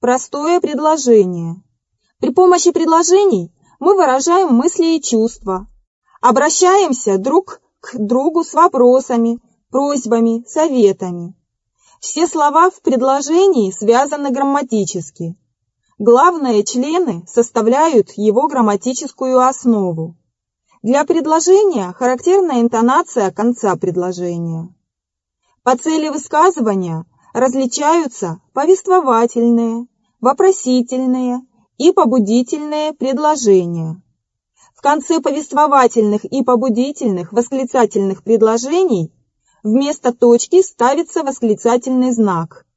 Простое предложение. При помощи предложений мы выражаем мысли и чувства, обращаемся друг к другу с вопросами, просьбами, советами. Все слова в предложении связаны грамматически. Главные члены составляют его грамматическую основу. Для предложения характерна интонация конца предложения. По цели высказывания различаются повествовательные, вопросительные и побудительные предложения. В конце повествовательных и побудительных восклицательных предложений вместо точки ставится восклицательный знак.